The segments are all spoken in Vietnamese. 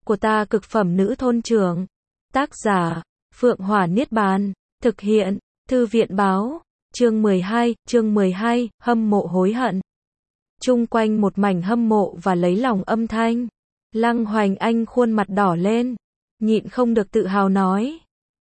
của ta cực phẩm nữ thôn trưởng. Tác giả, Phượng Hỏa Niết Bàn. Thực hiện, Thư viện báo. Chương 12, hâm mộ hối hận. Chung quanh một mảnh hâm mộ và lấy lòng âm thanh. Lăng Hoành Anh khuôn mặt đỏ lên, nhịn không được tự hào nói.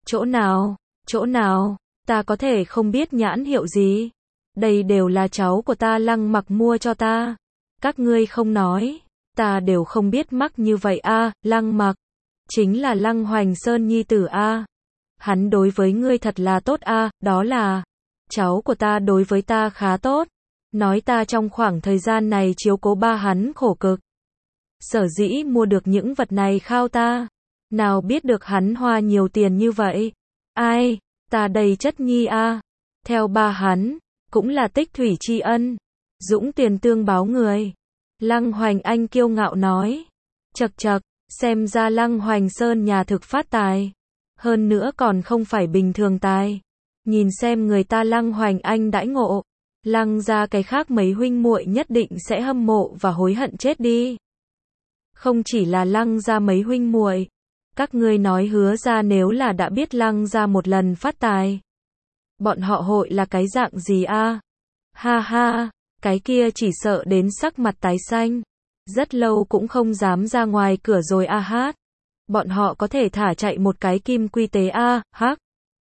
Chỗ nào, ta có thể không biết nhãn hiệu gì. Đây đều là cháu của ta Lăng Mặc mua cho ta. Các ngươi không nói, ta đều không biết mắc như vậy a. Lăng Mặc, chính là Lăng Hoành Sơn nhi tử a. Hắn đối với ngươi thật là tốt a, đó là, cháu của ta đối với ta khá tốt. Nói ta trong khoảng thời gian này chiếu cố ba hắn khổ cực. Sở dĩ mua được những vật này khao ta. Nào biết được hắn hoa nhiều tiền như vậy. Ai, ta đầy chất nhi a. Theo ba hắn, cũng là tích thủy tri ân. Dũng tiền tương báo người. Lăng Hoành Anh kiêu ngạo nói. Chậc chậc, xem ra Lăng Hoành Sơn nhà thực phát tài. Hơn nữa còn không phải bình thường tài. Nhìn xem người ta Lăng Hoành Anh đãi ngộ. Lăng ra cái khác mấy huynh muội nhất định sẽ hâm mộ và hối hận chết đi. Không chỉ là Lăng ra mấy huynh muội, các ngươi nói Hứa ra nếu là đã biết Lăng ra một lần phát tài, bọn họ hội là cái dạng gì a? Ha ha, cái kia chỉ sợ đến sắc mặt tái xanh, rất lâu cũng không dám ra ngoài cửa rồi a hát. Bọn họ có thể thả chạy một cái kim quy tế a, hắc.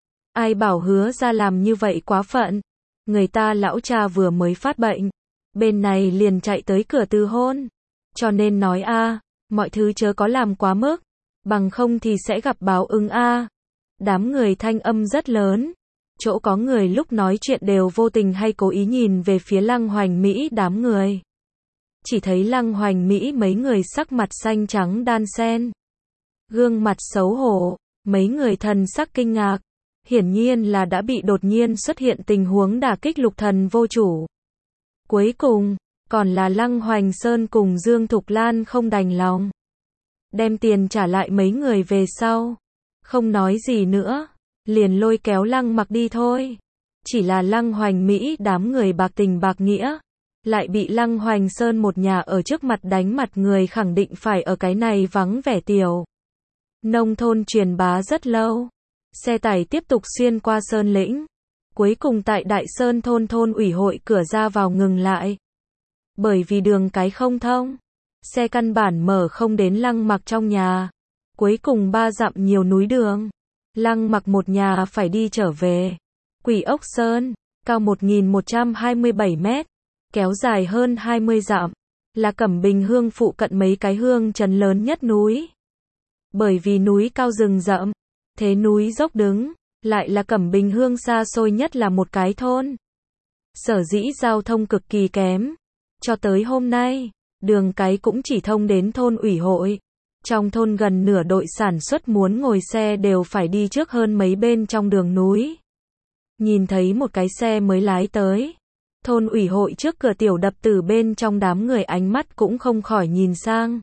Ai bảo Hứa ra làm như vậy quá phận. Người ta lão cha vừa mới phát bệnh, bên này liền chạy tới cửa từ hôn. Cho nên nói a, mọi thứ chớ có làm quá mức, bằng không thì sẽ gặp báo ứng a. Đám người thanh âm rất lớn, chỗ có người lúc nói chuyện đều vô tình hay cố ý nhìn về phía Lăng Hoành Mỹ đám người. Chỉ thấy Lăng Hoành Mỹ mấy người sắc mặt xanh trắng đan xen, gương mặt xấu hổ, mấy người thần sắc kinh ngạc. Hiển nhiên là đã bị đột nhiên xuất hiện tình huống đả kích lục thần vô chủ. Cuối cùng, còn là Lăng Hoành Sơn cùng Dương Thục Lan không đành lòng. Đem tiền trả lại mấy người về sau. Không nói gì nữa, liền lôi kéo Lăng Mặc đi thôi. Chỉ là Lăng Hoành Mỹ đám người bạc tình bạc nghĩa. Lại bị Lăng Hoành Sơn một nhà ở trước mặt đánh mặt người khẳng định phải ở cái này vắng vẻ tiểu nông thôn truyền bá rất lâu. Xe tải tiếp tục xuyên qua Sơn Lĩnh. Cuối cùng tại Đại Sơn thôn ủy hội cửa ra vào ngừng lại. Bởi vì đường cái không thông, xe căn bản mở không đến Lăng Mặc trong nhà. Cuối cùng 3 dặm nhiều núi đường. Lăng Mặc một nhà phải đi trở về. Quỷ Ốc Sơn, cao 1127 mét, kéo dài hơn 20 dặm, là Cẩm Bình Hương phụ cận mấy cái hương trấn lớn nhất núi. Bởi vì núi cao rừng rậm, thế núi dốc đứng, lại là Cẩm Bình Hương xa xôi nhất là một cái thôn. Sở dĩ giao thông cực kỳ kém. Cho tới hôm nay, đường cái cũng chỉ thông đến thôn ủy hội. Trong thôn gần nửa đội sản xuất muốn ngồi xe đều phải đi trước hơn mấy bên trong đường núi. Nhìn thấy một cái xe mới lái tới. Thôn ủy hội trước cửa tiểu đập tử bên trong đám người ánh mắt cũng không khỏi nhìn sang.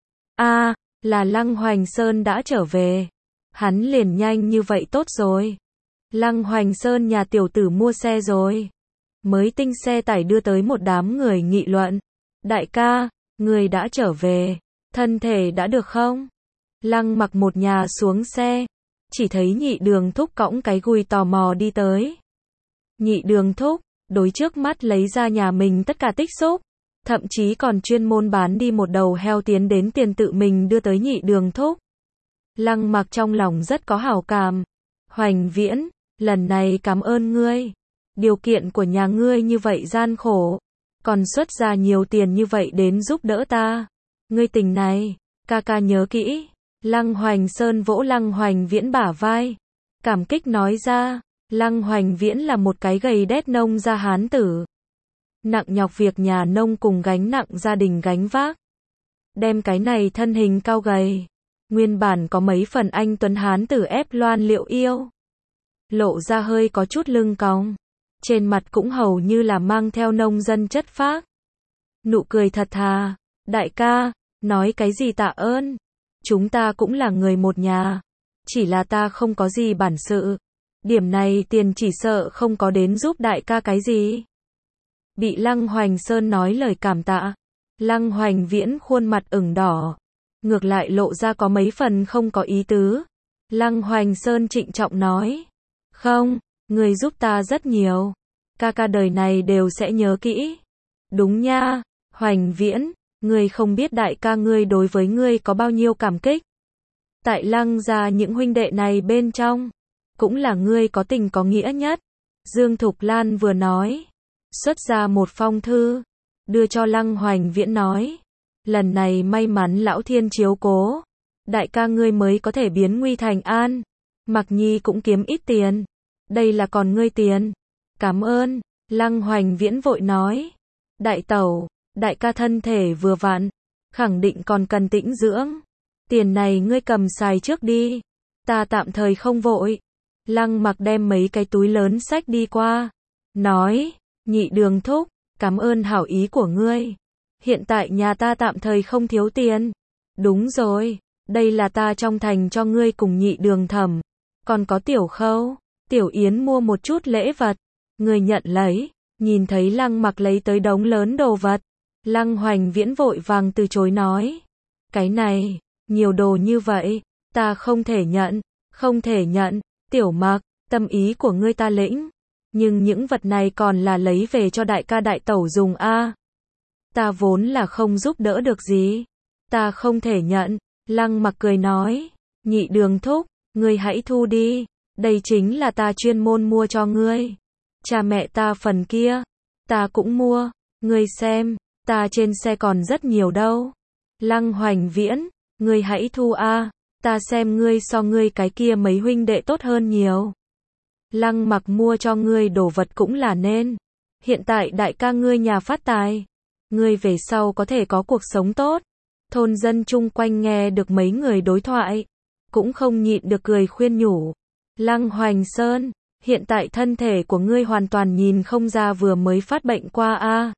A, là Lăng Hoành Sơn đã trở về. Hắn liền nhanh như vậy tốt rồi. Lăng Hoành Sơn nhà tiểu tử mua xe rồi. Mới tinh xe tải đưa tới một đám người nghị luận. Đại ca, người đã trở về. Thân thể đã được không? Lăng Mặc một nhà xuống xe. Chỉ thấy Nhị Đường Thúc cõng cái gùi tò mò đi tới. Nhị Đường Thúc, đối trước mắt lấy ra nhà mình tất cả tích xúc. Thậm chí còn chuyên môn bán đi một đầu heo tiến đến tiền tự mình đưa tới Nhị Đường Thúc. Lăng Mặc trong lòng rất có hảo cảm. Hoành Viễn, lần này cảm ơn ngươi. Điều kiện của nhà ngươi như vậy gian khổ, còn xuất ra nhiều tiền như vậy đến giúp đỡ ta. Ngươi tình này, ca ca nhớ kỹ. Lăng Hoành Sơn vỗ Lăng Hoành Viễn bả vai, cảm kích nói ra. Lăng Hoành Viễn là một cái gầy đét nông gia hán tử. Nặng nhọc việc nhà nông cùng gánh nặng gia đình gánh vác. Đem cái này thân hình cao gầy. Nguyên bản có mấy phần anh tuấn hán tử ép loan liệu yêu. Lộ ra hơi có chút lưng cong. Trên mặt cũng hầu như là mang theo nông dân chất phác. Nụ cười thật thà. Đại ca, nói cái gì tạ ơn. Chúng ta cũng là người một nhà. Chỉ là ta không có gì bản sự. Điểm này tiền chỉ sợ không có đến giúp đại ca cái gì. Bị Lăng Hoành Sơn nói lời cảm tạ. Lăng Hoành Viễn khuôn mặt ửng đỏ. ngược lại lộ ra có mấy phần không có ý tứ. Lăng Hoành Sơn trịnh trọng nói. Không, ngươi giúp ta rất nhiều. Ca ca đời này đều sẽ nhớ kỹ. Đúng nha, Hoành Viễn, ngươi không biết đại ca ngươi đối với ngươi có bao nhiêu cảm kích. Tại Lăng gia những huynh đệ này bên trong, cũng là ngươi có tình có nghĩa nhất. Dương Thục Lan vừa nói, xuất ra một phong thư, đưa cho Lăng Hoành Viễn nói. Lần này may mắn lão thiên chiếu cố, đại ca ngươi mới có thể biến nguy thành an. Mặc Nhi cũng kiếm ít tiền, đây là còn ngươi tiền. Cảm ơn, Lăng Hoành Viễn vội nói. Đại tẩu, đại ca thân thể vừa vặn, khẳng định còn cần tĩnh dưỡng. Tiền này ngươi cầm xài trước đi, ta tạm thời không vội. Lăng Mặc đem mấy cái túi lớn xách đi qua, nói, Nhị Đường thúc, cảm ơn hảo ý của ngươi. Hiện tại nhà ta tạm thời không thiếu tiền. Đúng rồi, đây là ta trong thành cho ngươi cùng Nhị Đường Thẩm. Còn có Tiểu Khâu, Tiểu Yến mua một chút lễ vật. Ngươi nhận lấy. Nhìn thấy Lăng Mặc lấy tới đống lớn đồ vật, Lăng Hoành Viễn vội vàng từ chối nói. Cái này, nhiều đồ như vậy, ta không thể nhận, không thể nhận. Tiểu Mặc, tâm ý của ngươi ta lĩnh, nhưng những vật này còn là lấy về cho đại ca đại tẩu dùng a. Ta vốn là không giúp đỡ được gì, ta không thể nhận. Lăng Mặc cười nói, Nhị Đường thúc, ngươi hãy thu đi, đây chính là ta chuyên môn mua cho ngươi. Cha mẹ ta phần kia, ta cũng mua, ngươi xem, ta trên xe còn rất nhiều đâu. Lăng Hoành Viễn, ngươi hãy thu a, ta xem ngươi so ngươi cái kia mấy huynh đệ tốt hơn nhiều. Lăng Mặc mua cho ngươi đồ vật cũng là nên. Hiện tại đại ca ngươi nhà phát tài, ngươi về sau có thể có cuộc sống tốt. Thôn dân chung quanh nghe được mấy người đối thoại, cũng không nhịn được cười khuyên nhủ. Lăng Hoành Sơn, hiện tại thân thể của ngươi hoàn toàn nhìn không ra vừa mới phát bệnh qua a.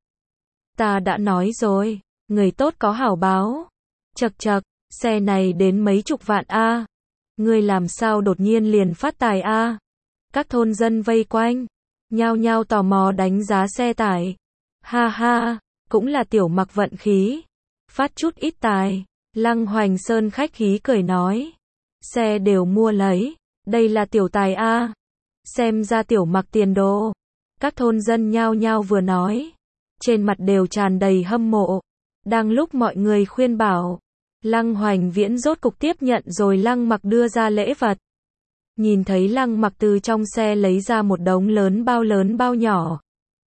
Ta đã nói rồi, người tốt có hảo báo. Chậc chậc, xe này đến mấy chục vạn a. Ngươi làm sao đột nhiên liền phát tài a? Các thôn dân vây quanh, nhao nhao tò mò đánh giá xe tải. Ha ha, cũng là Tiểu Mặc vận khí, phát chút ít tài. Lăng Hoành Sơn khách khí cười nói. Xe đều mua lấy, đây là tiểu tài a. Xem ra Tiểu Mặc tiền đồ. Các thôn dân nhao nhao vừa nói, trên mặt đều tràn đầy hâm mộ. Đang lúc mọi người khuyên bảo, Lăng Hoành Viễn rốt cục tiếp nhận rồi Lăng Mặc đưa ra lễ vật. Nhìn thấy Lăng Mặc từ trong xe lấy ra một đống lớn bao nhỏ.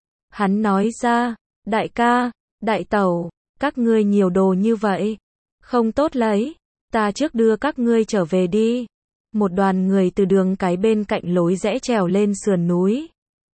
Hắn nói ra, đại ca, đại tẩu, các ngươi nhiều đồ như vậy, không tốt lấy, ta trước đưa các ngươi trở về đi. Một đoàn người từ đường cái bên cạnh lối rẽ trèo lên sườn núi.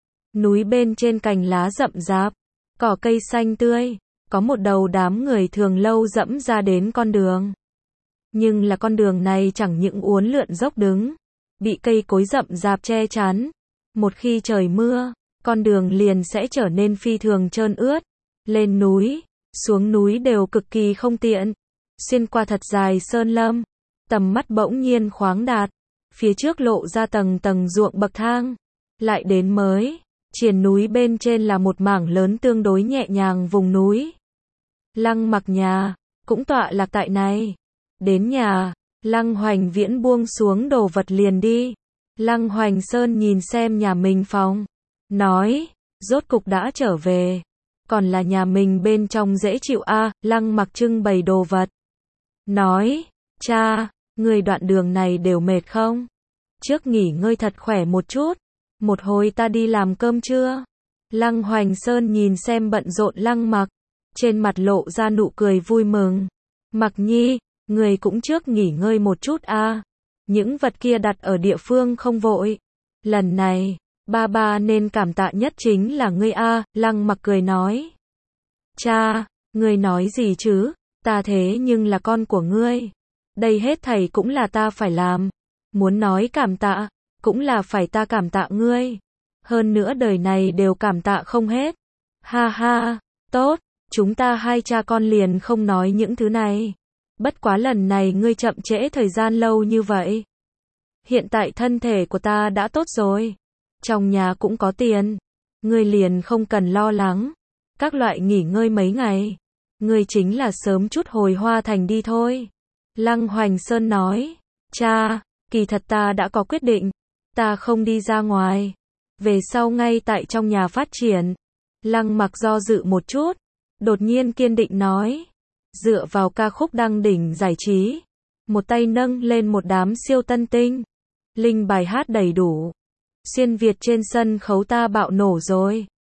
Núi bên trên cành lá rậm rạp, cỏ cây xanh tươi, có một đầu đám người thường lâu dẫm ra đến con đường. Nhưng là con đường này chẳng những uốn lượn dốc đứng, bị cây cối rậm rạp che chắn. Một khi trời mưa, con đường liền sẽ trở nên phi thường trơn ướt. Lên núi, xuống núi đều cực kỳ không tiện. Xuyên qua thật dài sơn lâm, tầm mắt bỗng nhiên khoáng đạt. Phía trước lộ ra tầng tầng ruộng bậc thang. Lại đến mới, triền núi bên trên là một mảng lớn tương đối nhẹ nhàng vùng núi. Lăng Mặc nhà, cũng tọa lạc tại này. Đến nhà, Lăng Hoành Viễn buông xuống đồ vật liền đi. Lăng Hoành Sơn nhìn xem nhà mình phòng, nói, rốt cục đã trở về. Còn là nhà mình bên trong dễ chịu a. Lăng Mặc trưng bày đồ vật, nói, cha, người đoạn đường này đều mệt không? Trước nghỉ ngơi thật khỏe một chút, một hồi ta đi làm cơm trưa. Lăng Hoành Sơn nhìn xem bận rộn Lăng Mặc, trên mặt lộ ra nụ cười vui mừng. Mặc Nhi, người cũng trước nghỉ ngơi một chút a. Những vật kia đặt ở địa phương không vội. Lần này, ba nên cảm tạ nhất chính là ngươi a. Lăng Mặc cười nói. Cha, ngươi nói gì chứ? Ta thế nhưng là con của ngươi. Đây hết thảy cũng là ta phải làm. Muốn nói cảm tạ, cũng là phải ta cảm tạ ngươi. Hơn nữa đời này đều cảm tạ không hết. Ha ha, tốt, chúng ta hai cha con liền không nói những thứ này. Bất quá lần này ngươi chậm trễ thời gian lâu như vậy. Hiện tại thân thể của ta đã tốt rồi. Trong nhà cũng có tiền. Ngươi liền không cần lo lắng. Các loại nghỉ ngơi mấy ngày. Ngươi chính là sớm chút hồi Hoa Thành đi thôi. Lăng Hoành Sơn nói, cha, kỳ thật ta đã có quyết định, ta không đi ra ngoài. Về sau ngay tại trong nhà phát triển. Lăng Mặc do dự một chút, đột nhiên kiên định nói, dựa vào ca khúc đăng đỉnh giải trí, một tay nâng lên một đám siêu tân tinh, linh bài hát đầy đủ, xuyên Việt trên sân khấu ta bạo nổ rồi.